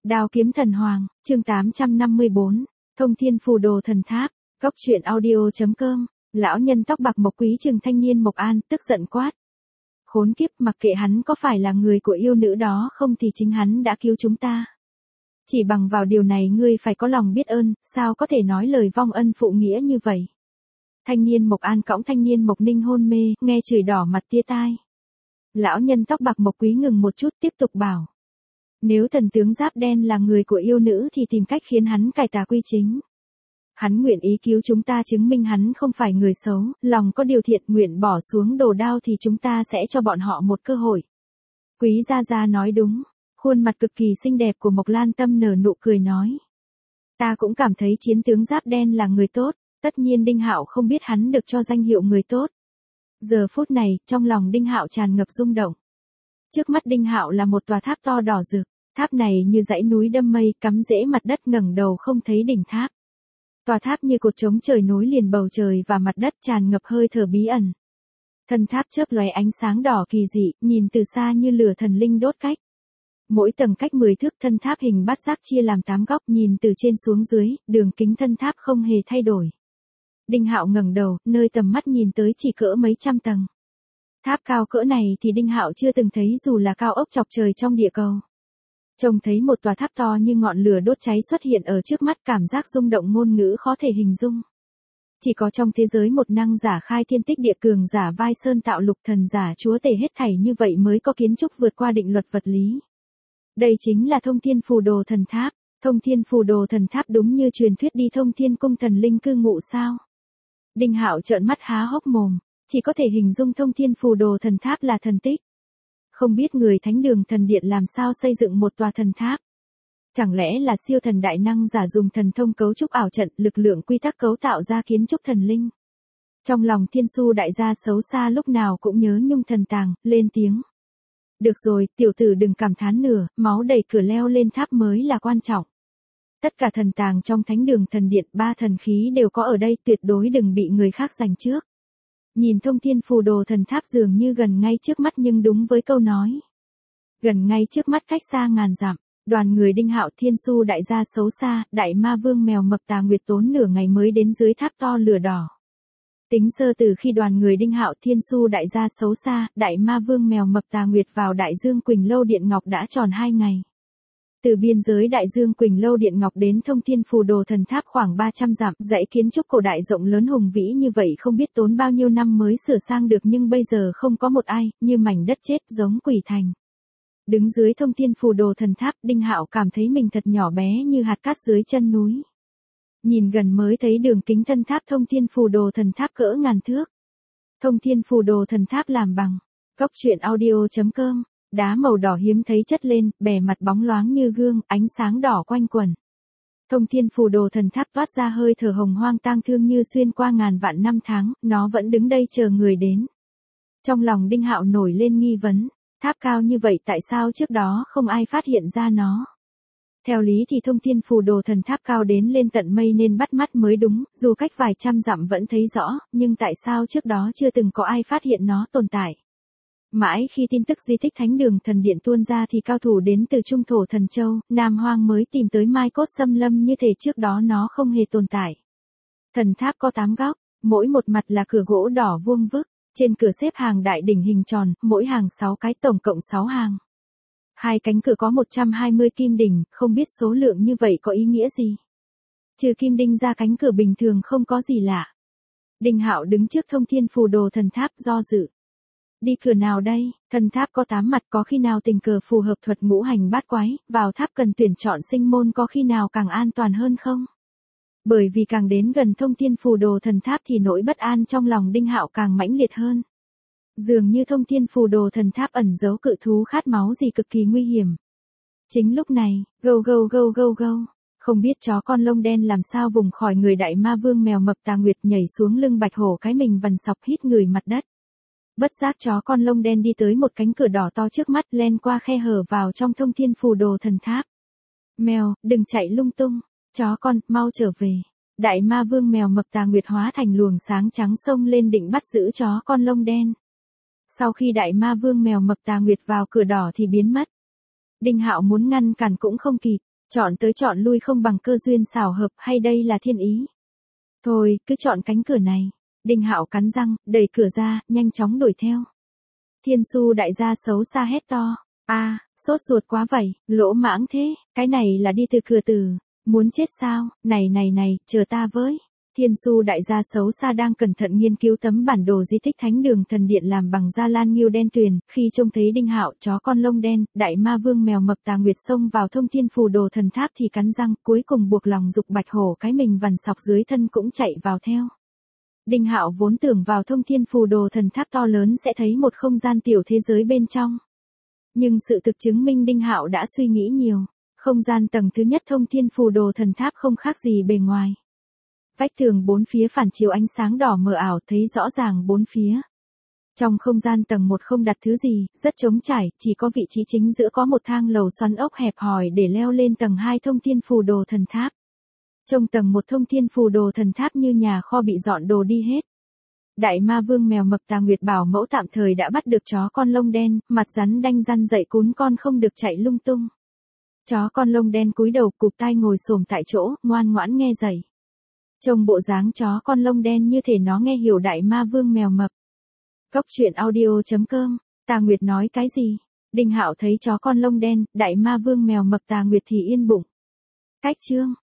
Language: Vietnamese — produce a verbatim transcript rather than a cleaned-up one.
Đao kiếm thần hoàng, chương tám trăm năm mươi bốn, Thông Thiên Phù Đồ Thần Tháp, Góc truyện audio chấm com. Lão nhân tóc bạc Mộc Quý Trừng thanh niên Mộc An, tức giận quát. Khốn kiếp, mặc kệ hắn có phải là người của yêu nữ đó không thì chính hắn đã cứu chúng ta. Chỉ bằng vào điều này ngươi phải có lòng biết ơn, sao có thể nói lời vong ân phụ nghĩa như vậy. Thanh niên Mộc An cõng thanh niên Mộc Ninh hôn mê, nghe chửi đỏ mặt tia tai. Lão nhân tóc bạc Mộc Quý ngừng một chút tiếp tục bảo. Nếu thần tướng giáp đen là người của yêu nữ thì tìm cách khiến hắn cải tà quy chính. Hắn nguyện ý cứu chúng ta chứng minh hắn không phải người xấu, lòng có điều thiện nguyện bỏ xuống đồ đao thì chúng ta sẽ cho bọn họ một cơ hội. Quý Gia Gia nói đúng, khuôn mặt cực kỳ xinh đẹp của Mộc Lan Tâm nở nụ cười nói. Ta cũng cảm thấy chiến tướng giáp đen là người tốt, tất nhiên Đinh Hạo không biết hắn được cho danh hiệu người tốt. Giờ phút này, trong lòng Đinh Hạo tràn ngập rung động. Trước mắt Đinh Hạo là một tòa tháp to đỏ rực, tháp này như dãy núi đâm mây cắm rễ mặt đất ngẩng đầu không thấy đỉnh tháp. Tòa tháp như cột trống trời nối liền bầu trời và mặt đất tràn ngập hơi thở bí ẩn. Thân tháp chớp lóe ánh sáng đỏ kỳ dị, nhìn từ xa như lửa thần linh đốt cách. Mỗi tầng cách mười thước, thân tháp hình bát giác chia làm tám góc, nhìn từ trên xuống dưới, đường kính thân tháp không hề thay đổi. Đinh Hạo ngẩng đầu, nơi tầm mắt nhìn tới chỉ cỡ mấy trăm tầng. Tháp cao cỡ này thì Đinh Hạo chưa từng thấy dù là cao ốc chọc trời trong địa cầu. Trông thấy một tòa tháp to như ngọn lửa đốt cháy xuất hiện ở trước mắt, cảm giác rung động ngôn ngữ khó thể hình dung. Chỉ có trong thế giới một năng giả khai thiên tích địa cường giả vai sơn tạo lục thần giả chúa tể hết thảy như vậy mới có kiến trúc vượt qua định luật vật lý. Đây chính là Thông Thiên Phù Đồ Thần Tháp. Thông Thiên Phù Đồ Thần Tháp đúng như truyền thuyết đi Thông Thiên Cung thần linh cư ngụ sao? Đinh Hạo trợn mắt há hốc mồm, chỉ có thể hình dung Thông Thiên Phù Đồ Thần Tháp là thần tích. Không biết người Thánh Đường Thần Điện làm sao xây dựng một tòa thần tháp. Chẳng lẽ là siêu thần đại năng giả dùng thần thông cấu trúc ảo trận, lực lượng quy tắc cấu tạo ra kiến trúc thần linh. Trong lòng Thiên Su đại gia xấu xa lúc nào cũng nhớ nhung thần tàng, lên tiếng. Được rồi, tiểu tử đừng cảm thán nữa, máu đầy cửa leo lên tháp mới là quan trọng. Tất cả thần tàng trong Thánh Đường Thần Điện, ba thần khí đều có ở đây, tuyệt đối đừng bị người khác giành trước. Nhìn Thông Thiên Phù Đồ Thần Tháp dường như gần ngay trước mắt nhưng đúng với câu nói. Gần ngay trước mắt cách xa ngàn dặm, đoàn người Đinh Hạo Thiên Su đại gia xấu xa, đại ma vương mèo mập Tà Nguyệt tốn nửa ngày mới đến dưới tháp to lửa đỏ. Tính sơ từ khi đoàn người Đinh Hạo Thiên Su đại gia xấu xa, đại ma vương mèo mập Tà Nguyệt vào Đại Dương Quỳnh Lâu Điện Ngọc đã tròn hai ngày. Từ biên giới Đại Dương Quỳnh Lâu Điện Ngọc đến Thông Thiên Phù Đồ Thần Tháp khoảng ba trăm dặm, dãy kiến trúc cổ đại rộng lớn hùng vĩ như vậy không biết tốn bao nhiêu năm mới sửa sang được nhưng bây giờ không có một ai, như mảnh đất chết giống quỷ thành. Đứng dưới Thông Thiên Phù Đồ Thần Tháp, Đinh Hạo cảm thấy mình thật nhỏ bé như hạt cát dưới chân núi. Nhìn gần mới thấy đường kính thân tháp Thông Thiên Phù Đồ Thần Tháp cỡ ngàn thước. Thông Thiên Phù Đồ Thần Tháp làm bằng Góc truyện audio chấm com. Đá màu đỏ hiếm thấy chất lên, bề mặt bóng loáng như gương, ánh sáng đỏ quanh quẩn. Thông Thiên Phù Đồ Thần Tháp toát ra hơi thở hồng hoang tang thương như xuyên qua ngàn vạn năm tháng, nó vẫn đứng đây chờ người đến. Trong lòng Đinh Hạo nổi lên nghi vấn, tháp cao như vậy tại sao trước đó không ai phát hiện ra nó? Theo lý thì Thông Thiên Phù Đồ Thần Tháp cao đến lên tận mây nên bắt mắt mới đúng, dù cách vài trăm dặm vẫn thấy rõ, nhưng tại sao trước đó chưa từng có ai phát hiện nó tồn tại? Mãi khi tin tức di tích Thánh Đường Thần Điện tuôn ra thì cao thủ đến từ Trung Thổ Thần Châu, Nam Hoang mới tìm tới Mai Cốt Xâm Lâm như thể trước đó nó không hề tồn tại. Thần tháp có tám góc, mỗi một mặt là cửa gỗ đỏ vuông vức, trên cửa xếp hàng đại đỉnh hình tròn, mỗi hàng sáu cái, tổng cộng sáu hàng. Hai cánh cửa có một trăm hai mươi kim đỉnh, không biết số lượng như vậy có ý nghĩa gì. Trừ kim đinh ra cánh cửa bình thường không có gì lạ. Đinh Hạo đứng trước Thông Thiên Phù Đồ Thần Tháp do dự. Đi cửa nào đây? Thần tháp có tám mặt, có khi nào tình cờ phù hợp thuật ngũ hành bát quái, vào tháp cần tuyển chọn sinh môn có khi nào càng an toàn hơn không? Bởi vì càng đến gần Thông Thiên Phù Đồ Thần Tháp thì nỗi bất an trong lòng Đinh Hạo càng mãnh liệt hơn. Dường như Thông Thiên Phù Đồ Thần Tháp ẩn giấu cự thú khát máu gì cực kỳ nguy hiểm. Chính lúc này, gâu gâu gâu gâu gâu, không biết chó con lông đen làm sao vùng khỏi người đại ma vương mèo mập Tà Nguyệt nhảy xuống lưng bạch hổ cái mình vằn sọc hít người mặt đất. Bất giác chó con lông đen đi tới một cánh cửa đỏ to trước mắt, len qua khe hở vào trong Thông Thiên Phù Đồ Thần Tháp. Mèo, đừng chạy lung tung, chó con, mau trở về. Đại ma vương mèo mập Tà Nguyệt hóa thành luồng sáng trắng xông lên định bắt giữ chó con lông đen. Sau khi đại ma vương mèo mập Tà Nguyệt vào cửa đỏ thì biến mất. Đinh Hạo muốn ngăn cản cũng không kịp, Chọn tới chọn lui không bằng cơ duyên xảo hợp, hay đây là thiên ý? Thôi, cứ chọn cánh cửa này. Đinh Hạo cắn răng, đẩy cửa ra, nhanh chóng đuổi theo. Thiên Su đại gia xấu xa hét to. A, sốt ruột quá vậy, lỗ mãng thế, cái này là đi từ cửa tử. Muốn chết sao, này này này, chờ ta với. Thiên Su đại gia xấu xa đang cẩn thận nghiên cứu tấm bản đồ di tích Thánh Đường Thần Điện làm bằng da lan nghiêu đen tuyền, khi trông thấy Đinh Hạo chó con lông đen, đại ma vương mèo mập Tà Nguyệt xông vào thông thiên phù đồ thần tháp thì cắn răng, cuối cùng buộc lòng dục bạch hổ cái mình vằn sọc dưới thân cũng chạy vào theo. Đinh Hạo vốn tưởng vào thông thiên phù đồ thần tháp to lớn sẽ thấy một không gian tiểu thế giới bên trong. Nhưng sự thực chứng minh Đinh Hạo đã suy nghĩ nhiều. Không gian tầng thứ nhất thông thiên phù đồ thần tháp không khác gì bề ngoài. Vách tường bốn phía phản chiếu ánh sáng đỏ mờ ảo thấy rõ ràng bốn phía. Trong không gian tầng một không đặt thứ gì, rất trống trải, chỉ có vị trí chính giữa có một thang lầu xoắn ốc hẹp hòi để leo lên tầng hai thông thiên phù đồ thần tháp. Trong tầng một thông thiên phù đồ thần tháp như nhà kho bị dọn đồ đi hết. Đại ma vương mèo mập Tà Nguyệt bảo mẫu tạm thời đã bắt được chó con lông đen, mặt rắn đanh răn dậy cún con không được chạy lung tung. Chó con lông đen cúi đầu cụp tai ngồi xổm tại chỗ, ngoan ngoãn nghe dạy. Trông bộ dáng chó con lông đen như thể nó nghe hiểu đại ma vương mèo mập. Cốc truyện audio chấm com, Tà Nguyệt nói cái gì? Đinh Hạo thấy chó con lông đen, đại ma vương mèo mập Tà Nguyệt thì yên bụng. Cách chương